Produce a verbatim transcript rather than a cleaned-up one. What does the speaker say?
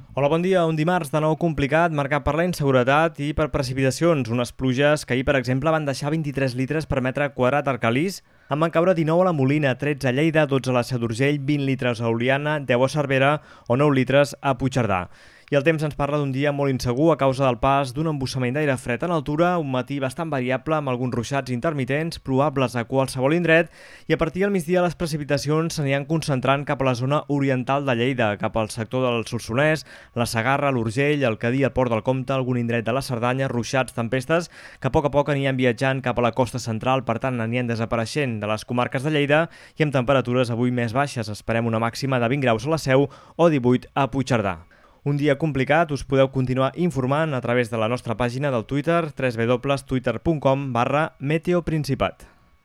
Hola, bon dia. Un dimarts de nou complicat, marcat per la inseguretat i per precipitacions. Unes pluges que ahir, per exemple, van deixar vint-i-tres litres per metre quadrat a Arcalís, en van caure dinou a la Molina, tretze a Lleida, dotze a la Seu d'Urgell, vint litres a Oliana, deu a Cervera o nou litres a Puigcerdà. I el temps ens parla d'un dia molt insegur a causa del pas d'un embussament d'aire fred en altura, un matí bastant variable amb alguns ruixats intermitents, probables a qualsevol indret, i a partir del migdia les precipitacions s'aniran concentrant cap a la zona oriental de Lleida, cap al sector del Solsonès, la Segarra, l'Urgell, el Cadí, el Port del Comte, algun indret de la Cerdanya, ruixats, tempestes, que a poc a poc aniran viatjant cap a la costa central, per tant aniran desapareixent de les comarques de Lleida i amb temperatures avui més baixes. Esperem una màxima de vint graus a la Seu o divuit a Puigcerdà. Un dia complicat, us podeu continuar informant a través de la nostra pàgina del Twitter, w w w punt twitter punt com barra meteoprincipat.